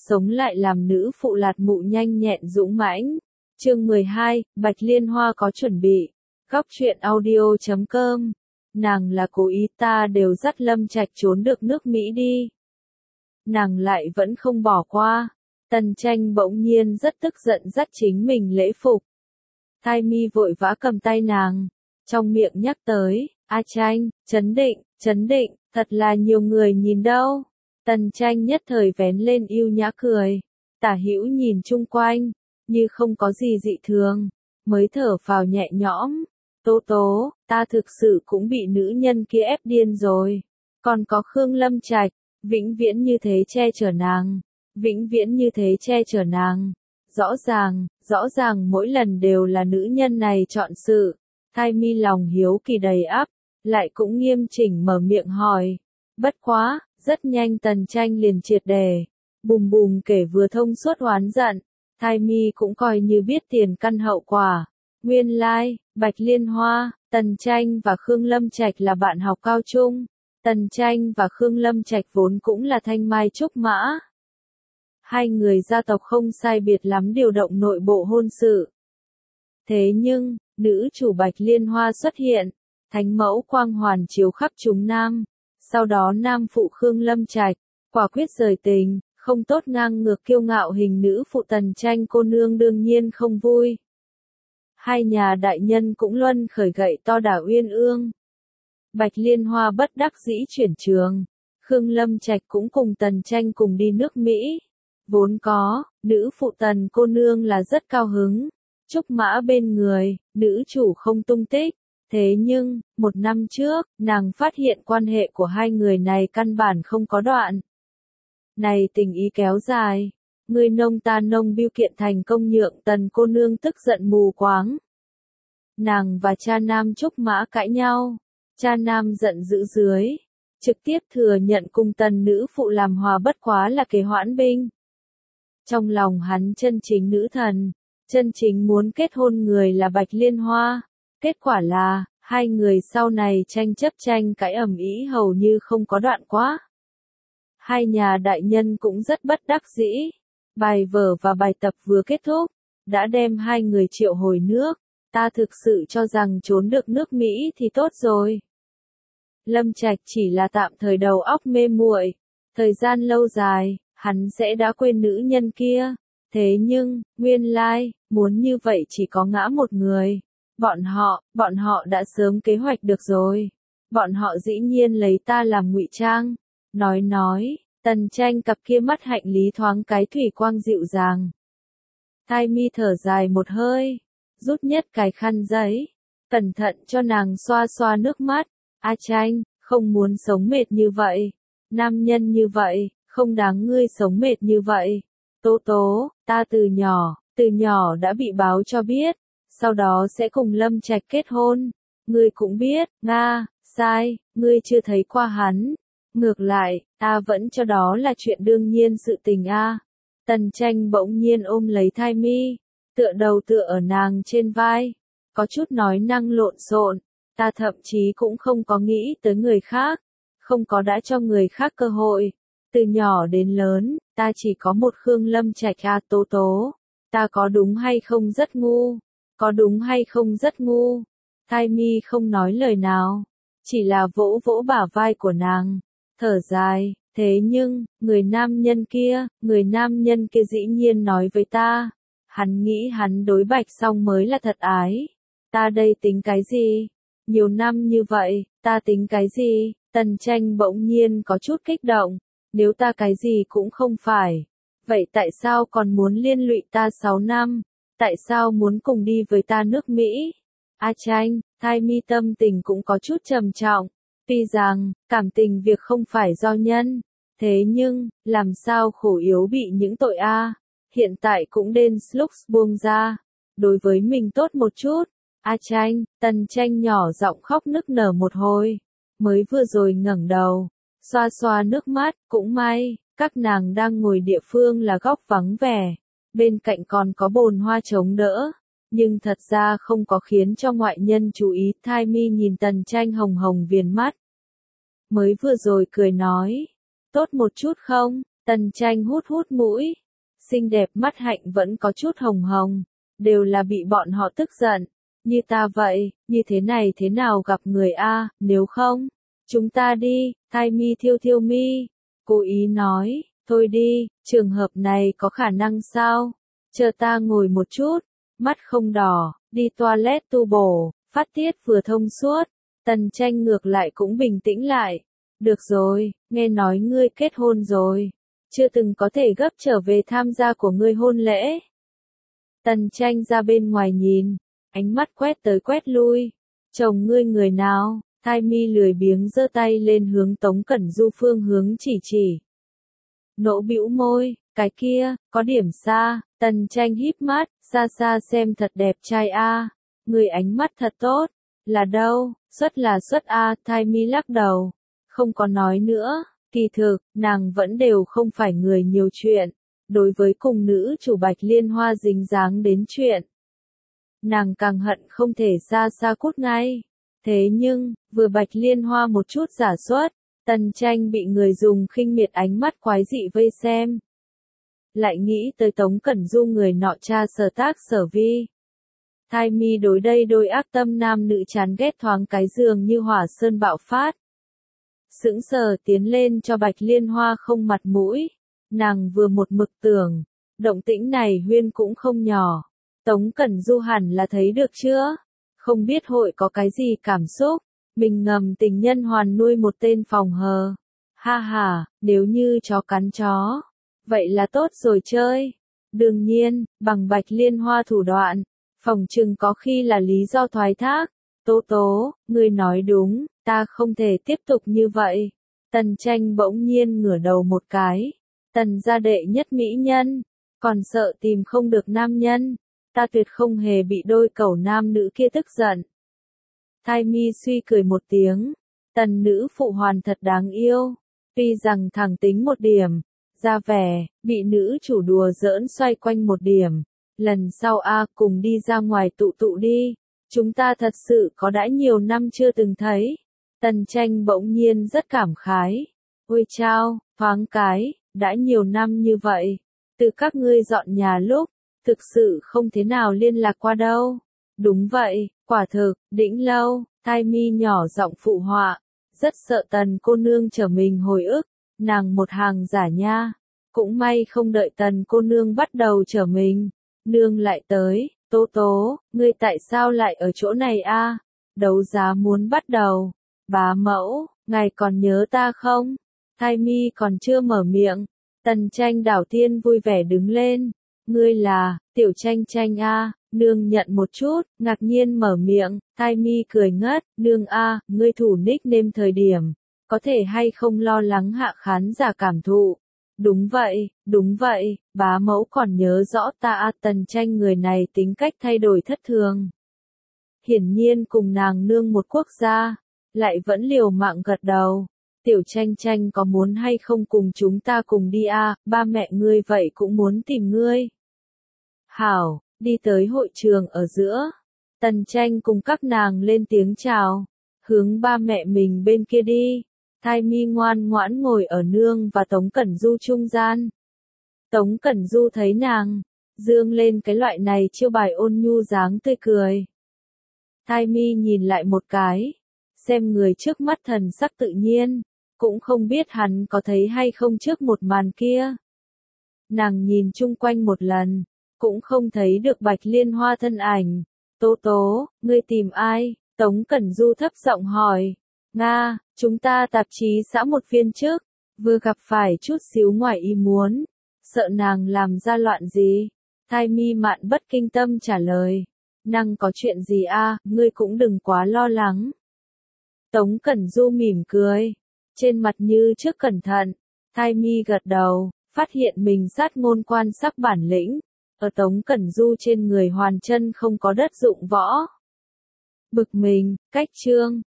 sống lại làm nữ phụ lạt mụ nhanh nhẹn dũng mãnh. Chương 12, Bạch Liên Hoa có chuẩn bị. Góc truyện audio.com. Nàng là cố ý, ta đều dắt Lâm Trạch trốn được nước Mỹ đi. Nàng lại vẫn không bỏ qua. Tần Tranh bỗng nhiên rất tức giận dắt chính mình lễ phục. Thai Mi vội vã cầm tay nàng, trong miệng nhắc tới, A Tranh, chấn định, thật là nhiều người nhìn đâu. Tần Tranh nhất thời vén lên yêu nhã cười, tả hữu nhìn chung quanh, như không có gì dị thường, mới thở phào nhẹ nhõm. Tố tố, ta thực sự cũng bị nữ nhân kia ép điên rồi. Còn có Khương Lâm Trạch, vĩnh viễn như thế che chở nàng. Vĩnh viễn như thế che chở nàng. Rõ ràng mỗi lần đều là nữ nhân này chọn sự. Thai Mi lòng hiếu kỳ đầy ắp, lại cũng nghiêm chỉnh mở miệng hỏi. Bất quá, rất nhanh Tần Tranh liền triệt đề. Bùm bùm kể vừa thông suốt oán giận. Thai Mi cũng coi như biết tiền căn hậu quả. Nguyên lai, Bạch Liên Hoa, Tần Tranh và Khương Lâm Trạch là bạn học cao trung. Tần Tranh và Khương Lâm Trạch vốn cũng là thanh mai trúc mã. Hai người gia tộc không sai biệt lắm điều động nội bộ hôn sự. Thế nhưng, nữ chủ Bạch Liên Hoa xuất hiện, thánh mẫu quang hoàn chiếu khắp chúng nam. Sau đó nam phụ Khương Lâm Trạch, quả quyết rời tình, không tốt ngang ngược kiêu ngạo hình nữ phụ Tần Tranh cô nương đương nhiên không vui. Hai nhà đại nhân cũng luân khởi gậy to đả uyên ương. Bạch Liên Hoa bất đắc dĩ chuyển trường. Khương Lâm Trạch cũng cùng Tần Tranh cùng đi nước Mỹ. Vốn có, nữ phụ Tần cô nương là rất cao hứng. Trúc mã bên người, nữ chủ không tung tích. Thế nhưng, một năm trước, nàng phát hiện quan hệ của hai người này căn bản không có đoạn. Này tình ý kéo dài. Người nông ta nông biêu kiện thành công nhượng Tần cô nương tức giận mù quáng. Nàng và cha nam Trúc mã cãi nhau. Cha nam giận dữ dưới. Trực tiếp thừa nhận cùng Tần nữ phụ làm hòa bất quá là kế hoãn binh. Trong lòng hắn chân chính nữ thần. Chân chính muốn kết hôn người là Bạch Liên Hoa. Kết quả là, hai người sau này tranh chấp tranh cãi ầm ĩ hầu như không có đoạn quá. Hai nhà đại nhân cũng rất bất đắc dĩ. Bài vở và bài tập vừa kết thúc, đã đem hai người triệu hồi nước. Ta thực sự cho rằng trốn được nước Mỹ thì tốt rồi. Lâm Trạch chỉ là tạm thời đầu óc mê muội, thời gian lâu dài, hắn sẽ đã quên nữ nhân kia. Thế nhưng, nguyên lai, muốn như vậy chỉ có ngã một người. Bọn họ đã sớm kế hoạch được rồi. Bọn họ dĩ nhiên lấy ta làm ngụy trang. Nói, Tần Tranh cặp kia mắt hạnh lý thoáng cái thủy quang dịu dàng. Thai Mi thở dài một hơi, rút nhất cái khăn giấy, cẩn thận cho nàng xoa xoa nước mắt. A Tranh, không muốn sống mệt như vậy. Nam nhân như vậy, không đáng ngươi sống mệt như vậy. Tố tố, ta từ nhỏ đã bị báo cho biết, sau đó sẽ cùng Lâm Trạch kết hôn. Ngươi cũng biết, Nga, sai, ngươi chưa thấy qua hắn. Ngược lại, ta vẫn cho đó là chuyện đương nhiên sự tình a. Tần Tranh bỗng nhiên ôm lấy Thai Mi, tựa đầu tựa ở nàng trên vai, có chút nói năng lộn xộn. Ta thậm chí cũng không có nghĩ tới người khác, không có đã cho người khác cơ hội. Từ nhỏ đến lớn, ta chỉ có một Khương Lâm Trạch a. Tố tố. Ta có đúng hay không rất ngu? Có đúng hay không rất ngu? Thai Mi không nói lời nào, chỉ là vỗ vỗ bả vai của nàng, thở dài. Thế nhưng, người nam nhân kia dĩ nhiên nói với ta, hắn nghĩ hắn đối Bạch xong mới là thật ái. Ta đây tính cái gì? Nhiều năm như vậy, ta tính cái gì? Tần Tranh bỗng nhiên có chút kích động. Nếu ta cái gì cũng không phải, vậy tại sao còn muốn liên lụy ta 6 năm? Tại sao muốn cùng đi với ta nước Mỹ? A Tranh, Thai Mi tâm tình cũng có chút trầm trọng. Tuy rằng, cảm tình việc không phải do nhân. Thế nhưng, làm sao khổ yếu bị những tội a? Hiện tại cũng nên slux buông ra. Đối với mình tốt một chút. A Tranh, Tần Tranh nhỏ giọng khóc nức nở một hồi. Mới vừa rồi ngẩng đầu, xoa xoa nước mắt, cũng may, các nàng đang ngồi địa phương là góc vắng vẻ. Bên cạnh còn có bồn hoa chống đỡ. Nhưng thật ra không có khiến cho ngoại nhân chú ý. Thai Mi nhìn Tần Tranh hồng hồng viền mắt. Mới vừa rồi cười nói. Tốt một chút không? Tần Tranh hút hút mũi. Xinh đẹp mắt hạnh vẫn có chút hồng hồng. Đều là bị bọn họ tức giận. Như ta vậy, như thế này thế nào gặp người a, nếu không, chúng ta đi, Thai Mi thiêu thiêu mi. Cố ý nói, thôi đi, trường hợp này có khả năng sao? Chờ ta ngồi một chút, mắt không đỏ, đi toilet tu bổ, phát tiết vừa thông suốt. Tần Tranh ngược lại cũng bình tĩnh lại. Được rồi, nghe nói ngươi kết hôn rồi. Chưa từng có thể gấp trở về tham gia của ngươi hôn lễ. Tần Tranh ra bên ngoài nhìn, ánh mắt quét tới quét lui. Chồng ngươi người nào? Thai Mi lười biếng giơ tay lên hướng Tống Cẩn Du phương hướng chỉ. Nỗ bĩu môi, cái kia, có điểm xa. Tần Tranh híp mắt, xa xa xem thật đẹp trai a. Người ánh mắt thật tốt. Là đâu? Xuất a. Thai Mi lắc đầu, không có nói nữa. Kỳ thực, nàng vẫn đều không phải người nhiều chuyện. Đối với cùng nữ chủ Bạch Liên Hoa dính dáng đến chuyện, nàng càng hận không thể xa xa cút ngay. Thế nhưng, vừa Bạch Liên Hoa một chút giả xuất, Tần Tranh bị người dùng khinh miệt ánh mắt quái dị vây xem. Lại nghĩ tới Tống Cẩn Du người nọ cha sở tác sở vi. Thai Mi đối đây đôi ác tâm nam nữ chán ghét thoáng cái dường như hỏa sơn bạo phát. Sững sờ tiến lên cho Bạch Liên Hoa không mặt mũi. Nàng vừa một mực tưởng, động tĩnh này Huyên cũng không nhỏ. Tống Cẩn Du hẳn là thấy được chưa? Không biết hội có cái gì cảm xúc. Mình ngầm tình nhân hoàn nuôi một tên phòng hờ. Ha ha, nếu như chó cắn chó. Vậy là tốt rồi chơi. Đương nhiên, bằng Bạch Liên Hoa thủ đoạn, phỏng chừng có khi là lý do thoái thác. Tố tố, ngươi nói đúng, ta không thể tiếp tục như vậy. Tần Tranh bỗng nhiên ngửa đầu một cái. Tần gia đệ nhất mỹ nhân, còn sợ tìm không được nam nhân. Ta tuyệt không hề bị đôi cẩu nam nữ kia tức giận. Thai Mi suy cười một tiếng. Tần nữ phụ hoàn thật đáng yêu. Tuy rằng thẳng tính một điểm, ra vẻ, bị nữ chủ đùa giỡn xoay quanh một điểm. Lần sau cùng đi ra ngoài tụ tụ đi. Chúng ta thật sự có đã nhiều năm chưa từng thấy. Tần Tranh bỗng nhiên rất cảm khái. Ôi chao, thoáng cái, đã nhiều năm như vậy. Từ các ngươi dọn nhà lúc, thực sự không thế nào liên lạc qua đâu. Đúng vậy, quả thực, đĩnh lâu. Thai Mi nhỏ giọng phụ họa. Rất sợ Tần cô nương trở mình hồi ức. Nàng một hàng giả nha. Cũng may không đợi Tần cô nương bắt đầu trở mình. Nương lại tới. Tố tố, ngươi tại sao lại ở chỗ này a? Đấu giá muốn bắt đầu. Bá mẫu, ngài còn nhớ ta không? Thai Mi còn chưa mở miệng. Tần Tranh đảo tiên vui vẻ đứng lên. Ngươi là, Tiểu Tranh Tranh a. Nương nhận một chút, ngạc nhiên mở miệng. Thai Mi cười ngất. Nương a, ngươi thủ nickname thời điểm, có thể hay không lo lắng hạ khán giả cảm thụ. Đúng vậy, bá mẫu còn nhớ rõ ta Tần Tranh người này tính cách thay đổi thất thường. Hiển nhiên cùng nàng nương một quốc gia, lại vẫn liều mạng gật đầu. Tiểu Tranh Tranh có muốn hay không cùng chúng ta cùng đi ba mẹ ngươi vậy cũng muốn tìm ngươi. Hảo, đi tới hội trường ở giữa. Tần Tranh cùng các nàng lên tiếng chào, hướng ba mẹ mình bên kia đi. Thai Mi ngoan ngoãn ngồi ở nương và Tống Cẩn Du trung gian. Tống Cẩn Du thấy nàng, dương lên cái loại này chiêu bài ôn nhu dáng tươi cười. Thai Mi nhìn lại một cái, xem người trước mắt thần sắc tự nhiên, cũng không biết hắn có thấy hay không trước một màn kia. Nàng nhìn chung quanh một lần, cũng không thấy được Bạch Liên Hoa thân ảnh. Tố tố, ngươi tìm ai? Tống Cẩn Du thấp giọng hỏi. Nga, chúng ta tạp chí xã một viên trước, vừa gặp phải chút xíu ngoài ý muốn, sợ nàng làm ra loạn gì. Thai Mi mạn bất kinh tâm trả lời. Nàng có chuyện gì ngươi cũng đừng quá lo lắng. Tống Cẩn Du mỉm cười, trên mặt như trước cẩn thận. Thai Mi gật đầu, phát hiện mình sát ngôn quan sắc bản lĩnh. Ở Tống Cẩn Du trên người hoàn chân không có đất dụng võ. Bực mình, cách chương.